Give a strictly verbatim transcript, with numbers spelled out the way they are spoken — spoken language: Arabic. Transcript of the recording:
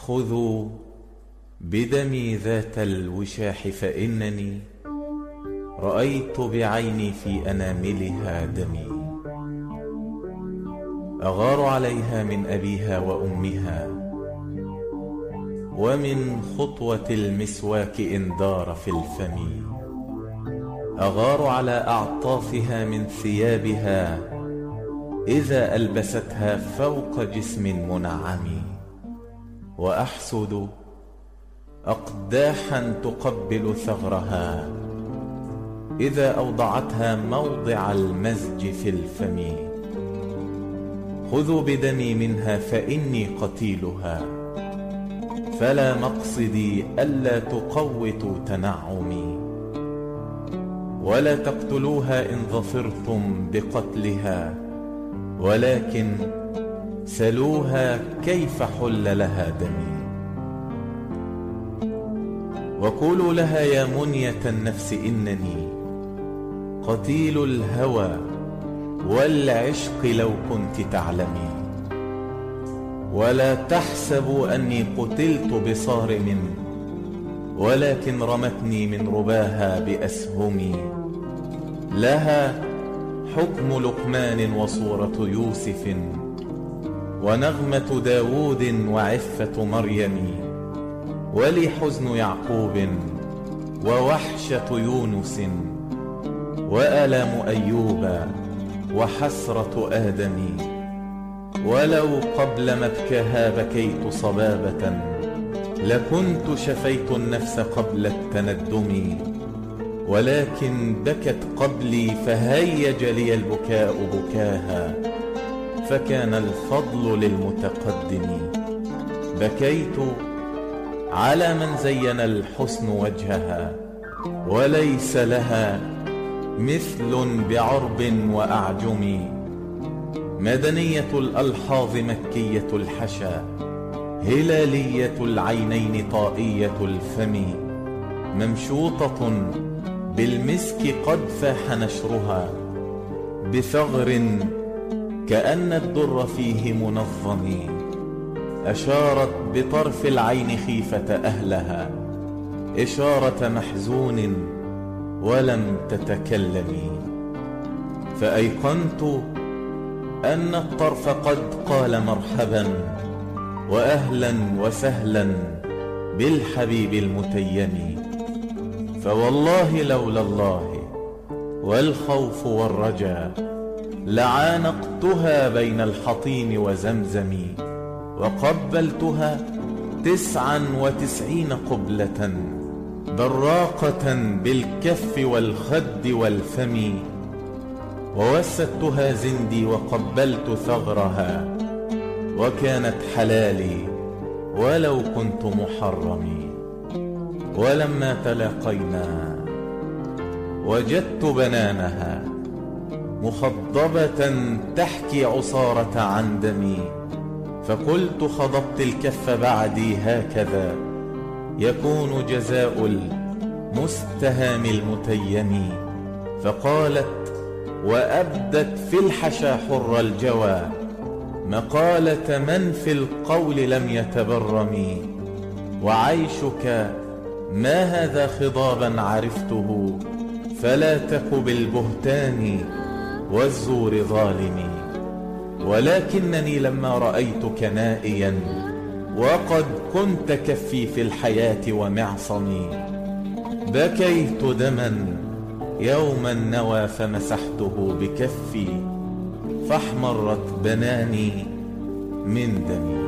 خذوا بدمي ذات الوشاح فإنني رأيت بعيني في أناملها دمي، أغار عليها من أبيها وأمها، ومن خطوة المسواك إن دار في الفم، أغار على أعطافها من ثيابها إذا ألبستها فوق جسم منعم، وأحسد أقداحا تقبل ثغرها إذا أوضعتها موضع المزج في الفم. خذوا بدمي منها فإني قتيلها، فلا مقصدي ألا تقوتوا تنعمي، ولا تقتلوها إن ظفرتم بقتلها، ولكن سلوها كيف حل لها دمي. وقولوا لها يا منية النفس إنني قتيل الهوى والعشق لو كنت تعلمي، ولا تحسبوا أني قتلت بصارم، ولكن رمتني من رباها بأسهمي. لها حكم لقمان وصورة يوسف، ونغمة داود وعفة مريم، ولي حزن يعقوب ووحشة يونس، وآلام أيوب وحسرة آدم. ولو قبل مبكاها بكيت صبابة، لكنت شفيت النفس قبل التندم، ولكن بكت قبلي فهيج لي البكاء بكاها، فكان الفضل للمتقدم. بكيت على من زين الحسن وجهها، وليس لها مثل بعرب وأعجم. مدنية الألحاظ مكية الحشا، هلالية العينين طائية الفم، ممشوطة بالمسك قد فاح نشرها، بثغر كأن الدر فيه منظم. أشارت بطرف العين خيفة أهلها، إشارة محزون ولم تتكلمي. فأيقنت أن الطرف قد قال مرحبا وأهلا وسهلا بالحبيب المتيم. فوالله لولا الله والخوف والرجاء لعانقتها بين الحطيم وزمزم، وقبلتها تسعا وتسعين قبلة براقة بالكف والخد والفم، ووستها زندي وقبلت ثغرها، وكانت حلالي ولو كنت محرمي. ولما تلاقينا وجدت بنانها مخضبة تحكي عصارة عن دمي، فقلت خضبت الكف بعدي هكذا يكون جزاء المستهام المتيم. فقالت وأبدت في الحشا حر الجوى مقالة من في القول لم يتبرم. وعيشك ما هذا خضابا عرفته، فلا تك بالبهتان والزور ظالمي. ولكنني لما رأيتك نائيا وقد كنت كفي في الحياة ومعصمي، بكيت دما يوم النوى فمسحته بكفي، فاحمرت بناني من دمي.